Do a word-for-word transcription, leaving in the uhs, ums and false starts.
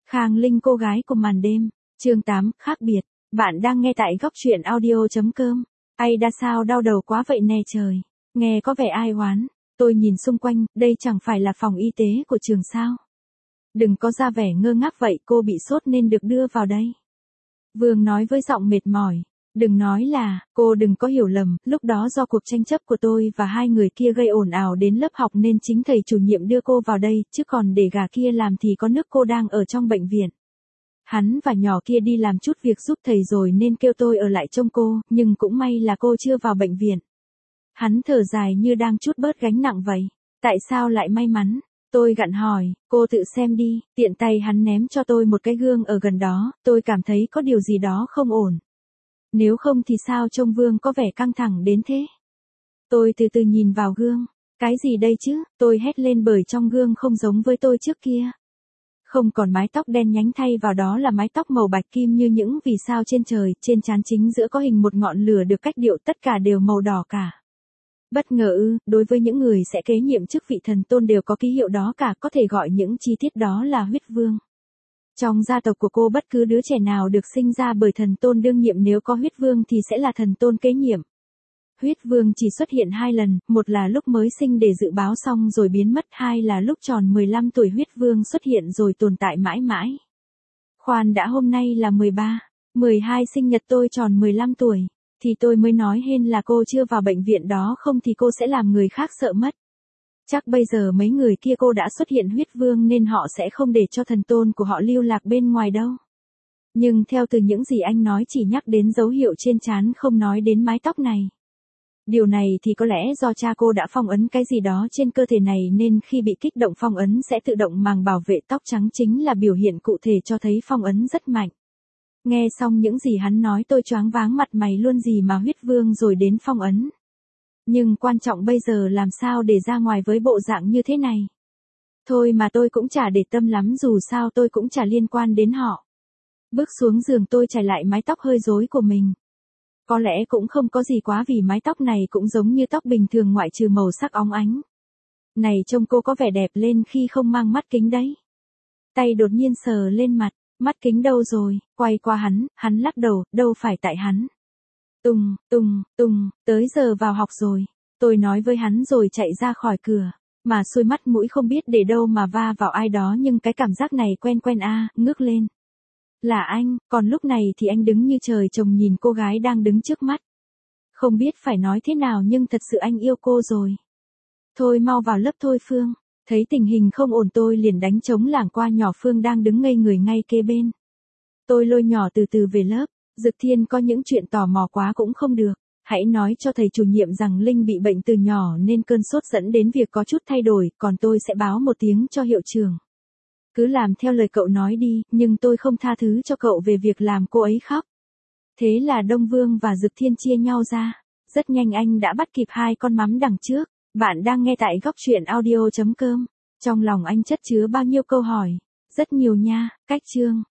Khang Linh cô gái của màn đêm, chương tám, khác biệt. Bạn đang nghe tại góc truyện audio.com. Ai đã sao đau đầu quá vậy nè trời. Nghe có vẻ ai oán. Tôi nhìn xung quanh, đây chẳng phải là phòng y tế của trường sao. Đừng có ra vẻ ngơ ngác vậy, cô bị sốt nên được đưa vào đây. Vương nói với giọng mệt mỏi. Đừng nói là, cô đừng có hiểu lầm, lúc đó do cuộc tranh chấp của tôi và hai người kia gây ồn ào đến lớp học nên chính thầy chủ nhiệm đưa cô vào đây, chứ còn để gà kia làm thì có nước cô đang ở trong bệnh viện. Hắn và nhỏ kia đi làm chút việc giúp thầy rồi nên kêu tôi ở lại trông cô, nhưng cũng may là cô chưa vào bệnh viện. Hắn thở dài như đang trút bớt gánh nặng vậy. Tại sao lại may mắn? Tôi gặn hỏi, cô tự xem đi, tiện tay hắn ném cho tôi một cái gương ở gần đó, tôi cảm thấy có điều gì đó không ổn. Nếu không thì sao trông Vương có vẻ căng thẳng đến thế? Tôi từ từ nhìn vào gương. Cái gì đây chứ? Tôi hét lên bởi trong gương không giống với tôi trước kia. Không còn mái tóc đen nhánh, thay vào đó là mái tóc màu bạch kim như những vì sao trên trời, trên trán chính giữa có hình một ngọn lửa được cách điệu, tất cả đều màu đỏ cả. Bất ngờ ư? Đối với những người sẽ kế nhiệm chức vị thần tôn đều có ký hiệu đó cả, có thể gọi những chi tiết đó là huyết vương. Trong gia tộc của cô, bất cứ đứa trẻ nào được sinh ra bởi thần tôn đương nhiệm nếu có huyết vương thì sẽ là thần tôn kế nhiệm. Huyết vương chỉ xuất hiện hai lần, một là lúc mới sinh để dự báo xong rồi biến mất, hai là lúc tròn mười lăm tuổi huyết vương xuất hiện rồi tồn tại mãi mãi. Khoan đã, hôm nay là mười ba, mười hai sinh nhật tôi tròn mười lăm tuổi, thì tôi mới nói hên là cô chưa vào bệnh viện đó, không thì cô sẽ làm người khác sợ mất. Chắc bây giờ mấy người kia cô đã xuất hiện huyết vương nên họ sẽ không để cho thần tôn của họ lưu lạc bên ngoài đâu. Nhưng theo từ những gì anh nói chỉ nhắc đến dấu hiệu trên trán, không nói đến mái tóc này. Điều này thì có lẽ do cha cô đã phong ấn cái gì đó trên cơ thể này nên khi bị kích động phong ấn sẽ tự động màng bảo vệ. Tóc trắng chính là biểu hiện cụ thể cho thấy phong ấn rất mạnh. Nghe xong những gì hắn nói tôi choáng váng mặt mày luôn, gì mà huyết vương rồi đến phong ấn. Nhưng quan trọng bây giờ làm sao để ra ngoài với bộ dạng như thế này. Thôi mà tôi cũng chả để tâm lắm, dù sao tôi cũng chả liên quan đến họ. Bước xuống giường tôi chải lại mái tóc hơi rối của mình. Có lẽ cũng không có gì quá vì mái tóc này cũng giống như tóc bình thường ngoại trừ màu sắc óng ánh. Này, trông cô có vẻ đẹp lên khi không mang mắt kính đấy. Tay đột nhiên sờ lên mặt, mắt kính đâu rồi, quay qua hắn, hắn lắc đầu, đâu phải tại hắn. Tùng, Tùng, Tùng, tới giờ vào học rồi. Tôi nói với hắn rồi chạy ra khỏi cửa. Mà xui mắt mũi không biết để đâu mà va vào ai đó, nhưng cái cảm giác này quen quen a, à, ngước lên. Là anh, còn lúc này thì anh đứng như trời trồng nhìn cô gái đang đứng trước mắt. Không biết phải nói thế nào nhưng thật sự anh yêu cô rồi. Thôi mau vào lớp thôi Phương. Thấy tình hình không ổn tôi liền đánh trống lảng qua nhỏ Phương đang đứng ngây người ngay kế bên. Tôi lôi nhỏ từ từ về lớp. Dực Thiên có những chuyện tò mò quá cũng không được. Hãy nói cho thầy chủ nhiệm rằng Linh bị bệnh từ nhỏ nên cơn sốt dẫn đến việc có chút thay đổi, còn tôi sẽ báo một tiếng cho hiệu trưởng. Cứ làm theo lời cậu nói đi, nhưng tôi không tha thứ cho cậu về việc làm cô ấy khóc. Thế là Đông Vương và Dực Thiên chia nhau ra. Rất nhanh anh đã bắt kịp hai con mắm đằng trước. Bạn đang nghe tại góc truyện audio.com. Trong lòng anh chất chứa bao nhiêu câu hỏi. Rất nhiều nha, cách chương.